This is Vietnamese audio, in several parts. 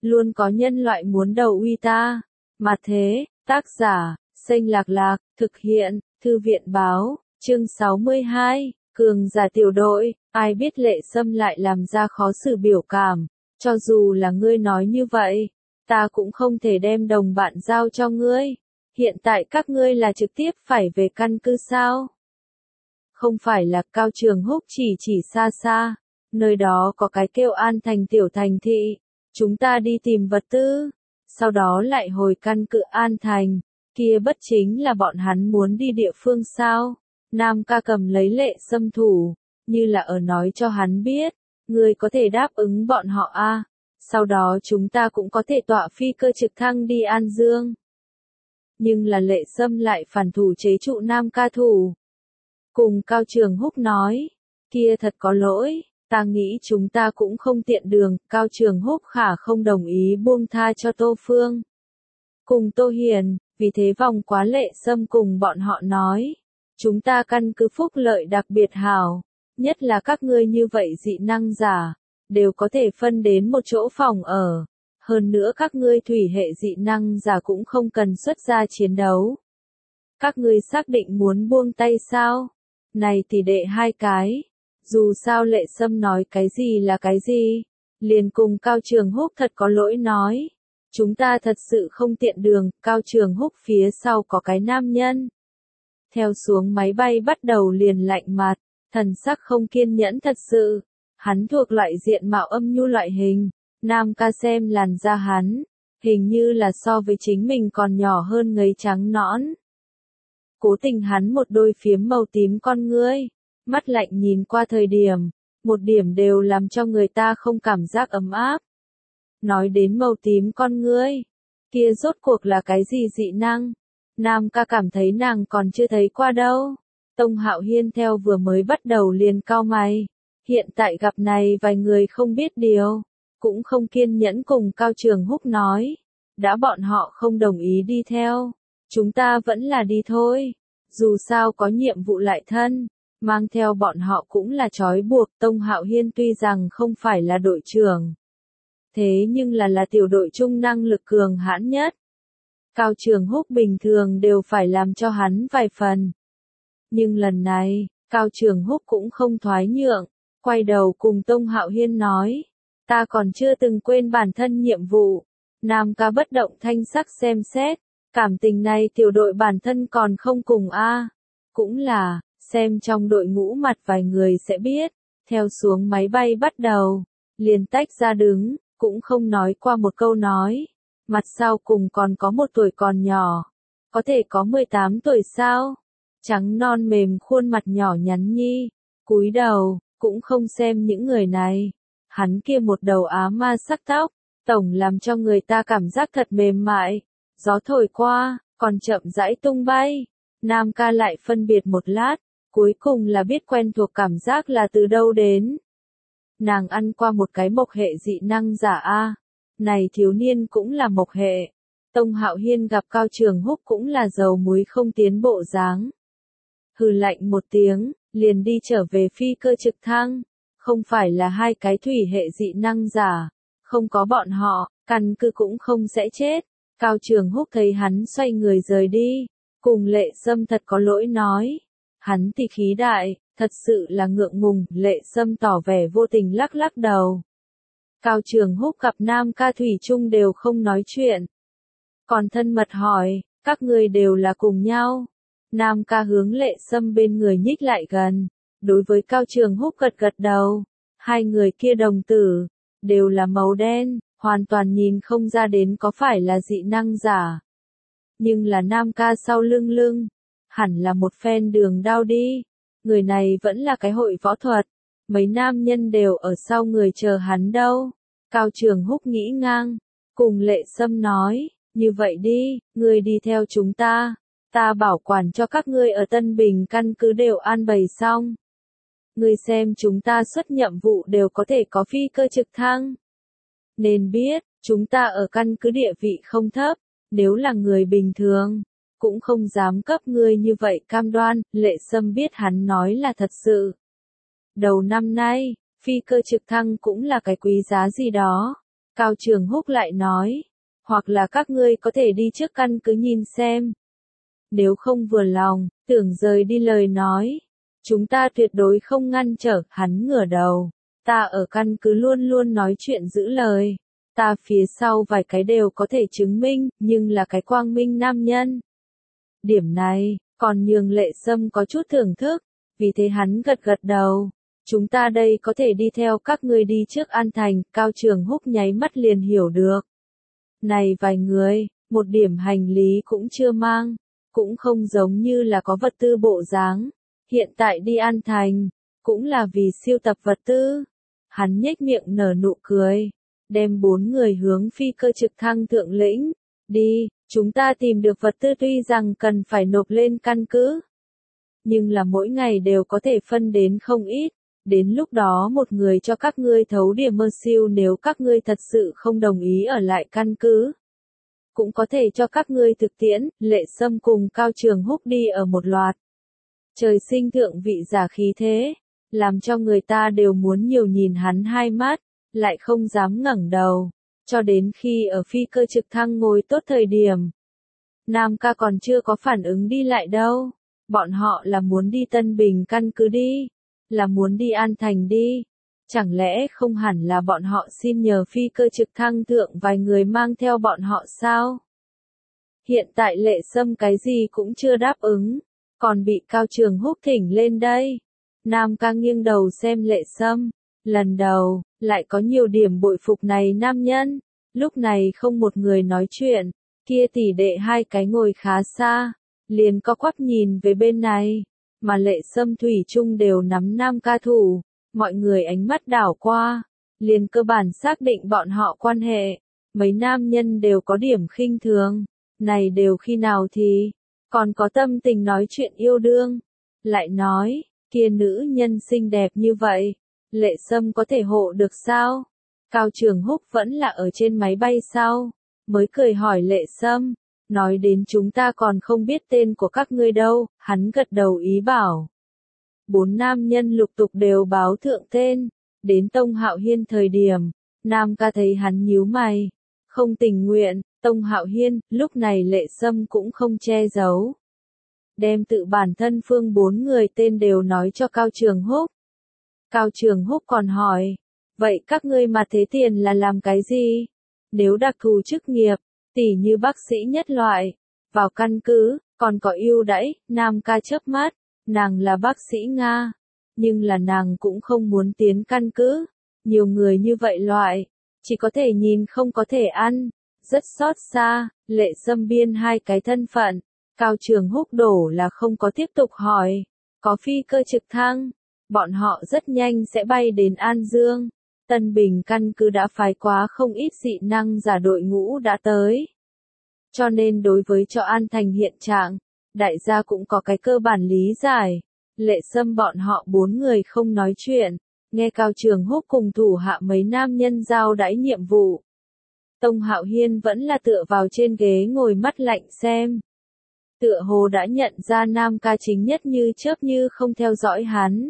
luôn có nhân loại muốn đầu uy ta. Mà thế, tác giả, Xanh Lạc Lạc, thực hiện, Thư viện báo, chương 62, cường giả tiểu đội, ai biết Lệ Sâm lại làm ra khó xử biểu cảm, cho dù là ngươi nói như vậy, ta cũng không thể đem đồng bạn giao cho ngươi, hiện tại các ngươi là trực tiếp phải về căn cứ sao? Không phải là Cao Trường Húc chỉ xa xa, nơi đó có cái kêu An Thành tiểu thành thị, chúng ta đi tìm vật tư, sau đó lại hồi căn cứ An Thành, kia bất chính là bọn hắn muốn đi địa phương sao? Nam ca cầm lấy Lệ Sâm thủ, như là ở nói cho hắn biết, ngươi có thể đáp ứng bọn họ a, sau đó chúng ta cũng có thể tọa phi cơ trực thăng đi An Dương. Nhưng là Lệ Sâm lại phản thủ chế trụ Nam ca thủ. Cùng Cao Trường Húc nói, kia thật có lỗi, ta nghĩ chúng ta cũng không tiện đường, Cao Trường Húc khả không đồng ý buông tha cho Tô Phương. Cùng Tô Hiền, vì thế vòng quá Lệ Sâm cùng bọn họ nói, chúng ta căn cứ phúc lợi đặc biệt hảo, nhất là các ngươi như vậy dị năng giả, đều có thể phân đến một chỗ phòng ở, hơn nữa các ngươi thủy hệ dị năng giả cũng không cần xuất ra chiến đấu. Các ngươi xác định muốn buông tay sao? Này thì đệ hai cái, dù sao Lệ Sâm nói cái gì là cái gì, liền cùng Cao Trường Húc thật có lỗi nói, chúng ta thật sự không tiện đường, Cao Trường Húc phía sau có cái nam nhân. Theo xuống máy bay bắt đầu liền lạnh mặt, thần sắc không kiên nhẫn thật sự, hắn thuộc loại diện mạo âm nhu loại hình, Nam ca xem làn da hắn, hình như là so với chính mình còn nhỏ hơn ngấy trắng nõn. Cố tình hắn một đôi phiếm màu tím con ngươi, mắt lạnh nhìn qua thời điểm, một điểm đều làm cho người ta không cảm giác ấm áp. Nói đến màu tím con ngươi, kia rốt cuộc là cái gì dị năng? Nam ca cảm thấy nàng còn chưa thấy qua đâu. Tông Hạo Hiên theo vừa mới bắt đầu liền cau mày, hiện tại gặp này vài người không biết điều, cũng không kiên nhẫn cùng Cao Trường Húc nói, đã bọn họ không đồng ý đi theo, chúng ta vẫn là đi thôi, dù sao có nhiệm vụ lại thân, mang theo bọn họ cũng là trói buộc. Tông Hạo Hiên tuy rằng không phải là đội trưởng, thế nhưng là tiểu đội trung năng lực cường hãn nhất. Cao Trường Húc bình thường đều phải làm cho hắn vài phần. Nhưng lần này, Cao Trường Húc cũng không thoái nhượng, quay đầu cùng Tông Hạo Hiên nói, ta còn chưa từng quên bản thân nhiệm vụ. Nam ca bất động thanh sắc xem xét, cảm tình này tiểu đội bản thân còn không cùng a. Cũng là, xem trong đội ngũ mặt vài người sẽ biết, theo xuống máy bay bắt đầu, liền tách ra đứng, cũng không nói qua một câu nói. Mặt sau cùng còn có một tuổi còn nhỏ, có thể có 18 tuổi sao? Trắng non mềm khuôn mặt nhỏ nhắn nhi, cúi đầu, cũng không xem những người này. Hắn kia một đầu á ma sắc tóc, tổng làm cho người ta cảm giác thật mềm mại. Gió thổi qua, còn chậm rãi tung bay. Nam ca lại phân biệt một lát, cuối cùng là biết quen thuộc cảm giác là từ đâu đến. Nàng ăn qua một cái mộc hệ dị năng giả a. Này thiếu niên cũng là mộc hệ. Tông Hạo Hiên gặp Cao Trường Húc cũng là dầu muối không tiến bộ dáng. Hừ lạnh một tiếng, liền đi trở về phi cơ trực thăng. Không phải là hai cái thủy hệ dị năng giả, không có bọn họ, căn cứ cũng không sẽ chết. Cao Trường Húc thấy hắn xoay người rời đi, cùng Lệ Sâm thật có lỗi nói. Hắn thì khí đại, thật sự là ngượng ngùng. Lệ Sâm tỏ vẻ vô tình lắc lắc đầu. Cao Trường Húc gặp Nam ca thủy chung đều không nói chuyện. Còn thân mật hỏi, các người đều là cùng nhau. Nam ca hướng Lệ Sâm bên người nhích lại gần, đối với Cao Trường Húc gật gật đầu. Hai người kia đồng tử, đều là màu đen, hoàn toàn nhìn không ra đến có phải là dị năng giả. Nhưng là Nam ca sau lưng, hẳn là một phen đường đao đi. Người này vẫn là cái hội võ thuật, mấy nam nhân đều ở sau người chờ hắn đâu. Cao Trường Húc nghĩ ngang, cùng Lệ Sâm nói, như vậy đi, ngươi đi theo chúng ta bảo quản cho các ngươi ở Tân Bình căn cứ đều an bày xong. Ngươi xem chúng ta xuất nhiệm vụ đều có thể có phi cơ trực thăng. Nên biết, chúng ta ở căn cứ địa vị không thấp, nếu là người bình thường, cũng không dám cấp ngươi như vậy cam đoan. Lệ Sâm biết hắn nói là thật sự. Đầu năm nay, phi cơ trực thăng cũng là cái quý giá gì đó. Cao Trường Húc lại nói, hoặc là các ngươi có thể đi trước căn cứ nhìn xem. Nếu không vừa lòng, tưởng rời đi lời nói, chúng ta tuyệt đối không ngăn trở. Hắn ngửa đầu, ta ở căn cứ luôn luôn nói chuyện giữ lời. Ta phía sau vài cái đều có thể chứng minh, nhưng là cái quang minh nam nhân. Điểm này, còn nhường Lệ Sâm có chút thưởng thức, vì thế hắn gật gật đầu. Chúng ta đây có thể đi theo các ngươi đi trước An Thành. Cao Trường Húc nháy mắt liền hiểu được. Này vài người, một điểm hành lý cũng chưa mang, cũng không giống như là có vật tư bộ dáng. Hiện tại đi An Thành, cũng là vì siêu tập vật tư. Hắn nhếch miệng nở nụ cười, đem 4 người hướng phi cơ trực thăng thượng lĩnh. Đi, chúng ta tìm được vật tư tuy rằng cần phải nộp lên căn cứ, nhưng là mỗi ngày đều có thể phân đến không ít. Đến lúc đó một người cho các ngươi thấu điểm mơ siêu, nếu các ngươi thật sự không đồng ý ở lại căn cứ, cũng có thể cho các ngươi thực tiễn. Lệ Sâm cùng Cao Trường Húc đi ở một loạt. Trời sinh thượng vị giả khí thế, làm cho người ta đều muốn nhiều nhìn hắn hai mắt, lại không dám ngẩng đầu, cho đến khi ở phi cơ trực thăng ngồi tốt thời điểm. Nam ca còn chưa có phản ứng đi lại đâu, bọn họ là muốn đi Tân Bình căn cứ đi, là muốn đi An Thành đi, chẳng lẽ không hẳn là bọn họ xin nhờ phi cơ trực thăng thượng vài người mang theo bọn họ sao? Hiện tại Lệ Sâm cái gì cũng chưa đáp ứng, còn bị Cao Trường Húc thỉnh lên đây. Nam ca nghiêng đầu xem Lệ Sâm, lần đầu, lại có nhiều điểm bội phục này nam nhân. Lúc này không một người nói chuyện, kia tỷ đệ hai cái ngồi khá xa, liền co quắp nhìn về bên này, mà Lệ Sâm thủy chung đều nắm Nam ca thủ, mọi người ánh mắt đảo qua, liền cơ bản xác định bọn họ quan hệ. Mấy nam nhân đều có điểm khinh thường, này đều khi nào thì còn có tâm tình nói chuyện yêu đương. Lại nói, kia nữ nhân xinh đẹp như vậy, Lệ Sâm có thể hộ được sao? Cao Trường Húc vẫn là ở trên máy bay sau, mới cười hỏi Lệ Sâm, nói đến chúng ta còn không biết tên của các ngươi đâu. Hắn gật đầu ý bảo. 4 nam nhân lục tục đều báo thượng tên, đến Tông Hạo Hiên thời điểm, Nam ca thấy hắn nhíu mày, không tình nguyện. Tông Hạo Hiên, lúc này Lệ Sâm cũng không che giấu, đem tự bản thân phương 4 người tên đều nói cho Cao Trường Húc. Cao Trường Húc còn hỏi, vậy các ngươi mà thế tiền là làm cái gì? Nếu đặc thù chức nghiệp, tỉ như bác sĩ nhất loại, vào căn cứ, còn có ưu đãi. Nam ca chớp mắt, nàng là bác sĩ Nga, nhưng là nàng cũng không muốn tiến căn cứ. Nhiều người như vậy loại, chỉ có thể nhìn không có thể ăn, rất xót xa. Lệ Sâm biên hai cái thân phận, Cao Trường Húc đổ là không có tiếp tục hỏi, có phi cơ trực thăng, bọn họ rất nhanh sẽ bay đến An Dương. Tân Bình căn cứ đã phái quá không ít dị năng giả đội ngũ đã tới. Cho nên đối với cho An Thành hiện trạng, đại gia cũng có cái cơ bản lý giải. Lệ Sâm bọn họ 4 người không nói chuyện, nghe Cao Trường Húc cùng thủ hạ mấy nam nhân giao đãi nhiệm vụ. Tông Hạo Hiên vẫn là tựa vào trên ghế ngồi mắt lạnh xem. Tựa hồ đã nhận ra Nam ca chính nhất như chớp như không theo dõi hắn.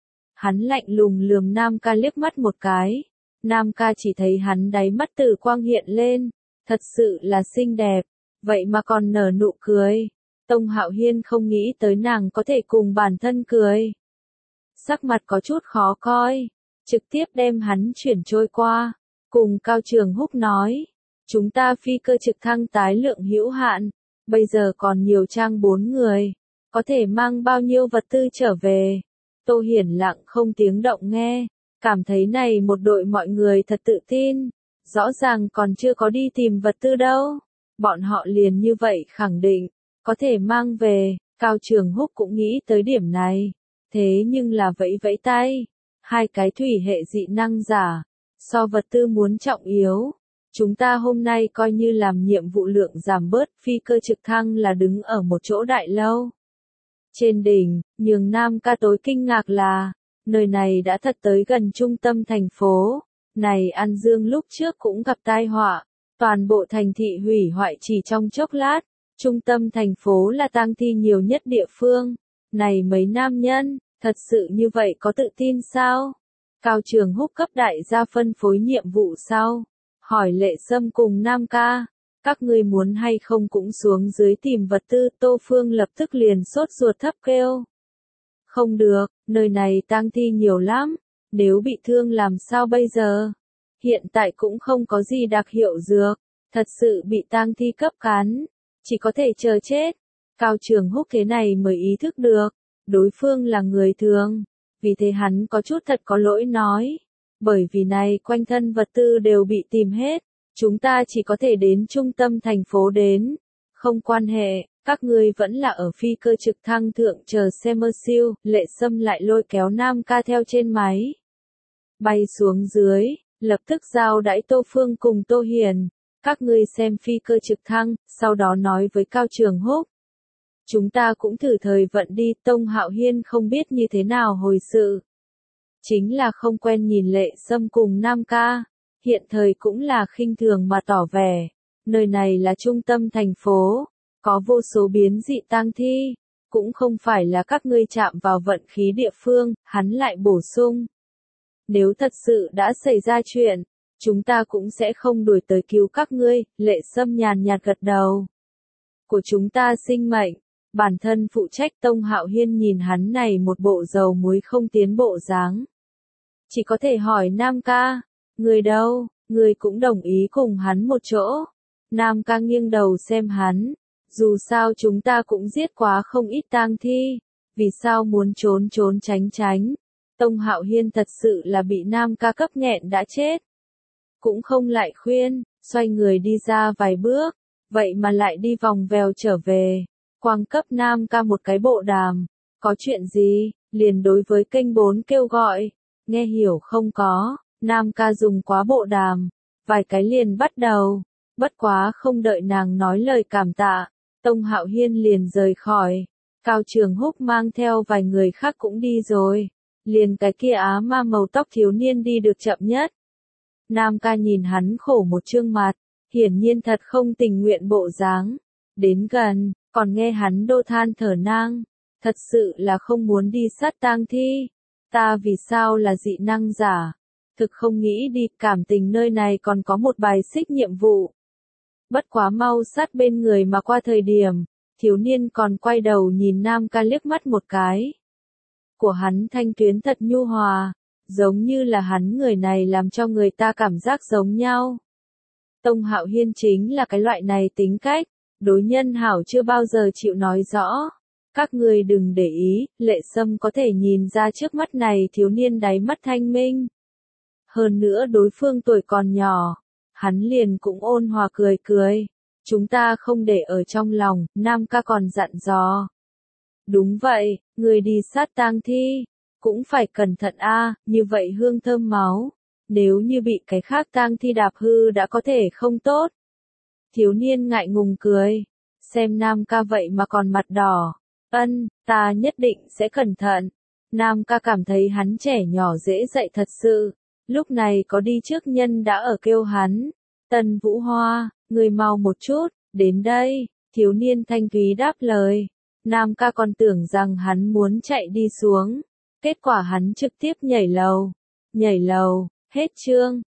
Hắn lạnh lùng lườm Nam ca liếc mắt một cái. Nam ca chỉ thấy hắn đáy mắt tử quang hiện lên, thật sự là xinh đẹp, vậy mà còn nở nụ cười. Tông Hạo Hiên không nghĩ tới nàng có thể cùng bản thân cười. Sắc mặt có chút khó coi, trực tiếp đem hắn chuyển trôi qua, cùng Cao Trường Húc nói, chúng ta phi cơ trực thăng tái lượng hữu hạn, bây giờ còn nhiều trang 4 người, có thể mang bao nhiêu vật tư trở về. Tô Hiển lặng không tiếng động nghe, cảm thấy này một đội mọi người thật tự tin, rõ ràng còn chưa có đi tìm vật tư đâu, bọn họ liền như vậy khẳng định, có thể mang về. Cao Trường Húc cũng nghĩ tới điểm này, thế nhưng là vẫy vẫy tay, hai cái thủy hệ dị năng giả, so vật tư muốn trọng yếu. Chúng ta hôm nay coi như làm nhiệm vụ lượng giảm bớt, phi cơ trực thăng là đứng ở một chỗ đại lâu. Trên đỉnh, nhường Nam ca tối kinh ngạc là, nơi này đã thật tới gần trung tâm thành phố. Này An Dương lúc trước cũng gặp tai họa, toàn bộ thành thị hủy hoại chỉ trong chốc lát. Trung tâm thành phố là tang thi nhiều nhất địa phương. Này mấy nam nhân, thật sự như vậy có tự tin sao? Cao Trường Húc cấp đại gia phân phối nhiệm vụ sau, hỏi Lệ Sâm cùng Nam ca, các ngươi muốn hay không cũng xuống dưới tìm vật tư. Tô Phương lập tức liền sốt ruột thấp kêu. Không được, nơi này tang thi nhiều lắm, nếu bị thương làm sao bây giờ? Hiện tại cũng không có gì đặc hiệu dược, thật sự bị tang thi cấp cắn, chỉ có thể chờ chết. Cao Trường Húc thế này mới ý thức được, đối phương là người thường, vì thế hắn có chút thật có lỗi nói. Bởi vì này quanh thân vật tư đều bị tìm hết, chúng ta chỉ có thể đến trung tâm thành phố đến. Không quan hệ, các ngươi vẫn là ở phi cơ trực thăng thượng chờ xe mơ siêu. Lệ Sâm lại lôi kéo Nam ca theo trên máy. Bay xuống dưới, lập tức giao đãi Tô Phương cùng Tô Hiền. Các ngươi xem phi cơ trực thăng, sau đó nói với Cao Trường Húc. Chúng ta cũng thử thời vận đi. Tông Hạo Hiên không biết như thế nào hồi sự. Chính là không quen nhìn Lệ Sâm cùng Nam ca, hiện thời cũng là khinh thường mà tỏ vẻ, nơi này là trung tâm thành phố, có vô số biến dị tang thi, cũng không phải là các ngươi chạm vào vận khí địa phương. Hắn lại bổ sung. Nếu thật sự đã xảy ra chuyện, chúng ta cũng sẽ không đuổi tới cứu các ngươi. Lệ Sâm nhàn nhạt gật đầu. Của chúng ta sinh mệnh, bản thân phụ trách. Tông Hạo Hiên nhìn hắn này một bộ dầu muối không tiến bộ dáng. Chỉ có thể hỏi Nam ca, người đâu, người cũng đồng ý cùng hắn một chỗ. Nam ca nghiêng đầu xem hắn, dù sao chúng ta cũng giết quá không ít tang thi, vì sao muốn trốn trốn tránh tránh. Tông Hạo Hiên thật sự là bị Nam ca cấp nghẹn đã chết. Cũng không lại khuyên, xoay người đi ra vài bước, vậy mà lại đi vòng vèo trở về. Quang cấp Nam ca một cái bộ đàm, có chuyện gì, liền đối với kênh 4 kêu gọi. Nghe hiểu không có, Nam ca dùng quá bộ đàm, vài cái liền bắt đầu, bất quá không đợi nàng nói lời cảm tạ, Tông Hạo Hiên liền rời khỏi. Cao Trường Húc mang theo vài người khác cũng đi rồi, liền cái kia á ma màu tóc thiếu niên đi được chậm nhất. Nam ca nhìn hắn khổ một trương mặt, hiển nhiên thật không tình nguyện bộ dáng. Đến gần, còn nghe hắn đô than thở nang, thật sự là không muốn đi sát tang thi. Ta vì sao là dị năng giả? Thực không nghĩ đi, cảm tình nơi này còn có một bài xích nhiệm vụ. Bất quá mau sát bên người mà qua thời điểm, thiếu niên còn quay đầu nhìn Nam ca liếc mắt một cái. Của hắn thanh tuyến thật nhu hòa, giống như là hắn người này làm cho người ta cảm giác giống nhau. Tông Hạo Hiên chính là cái loại này tính cách, đối nhân hảo chưa bao giờ chịu nói rõ. Các người đừng để ý, Lệ Sâm có thể nhìn ra trước mắt này thiếu niên đáy mắt thanh minh. Hơn nữa đối phương tuổi còn nhỏ, hắn liền cũng ôn hòa cười cười. Chúng ta không để ở trong lòng, Nam ca còn dặn dò. Đúng vậy, người đi sát tang thi, cũng phải cẩn thận a, như vậy hương thơm máu. Nếu như bị cái khác tang thi đạp hư đã có thể không tốt. Thiếu niên ngại ngùng cười, xem Nam ca vậy mà còn mặt đỏ. Ta nhất định sẽ cẩn thận. Nam ca cảm thấy hắn trẻ nhỏ dễ dạy thật sự. Lúc này có đi trước nhân đã ở kêu hắn. Tần Vũ Hoa, người mau một chút, đến đây. Thiếu niên thanh thúy đáp lời. Nam ca còn tưởng rằng hắn muốn chạy đi xuống. Kết quả hắn trực tiếp nhảy lầu. Hết chương.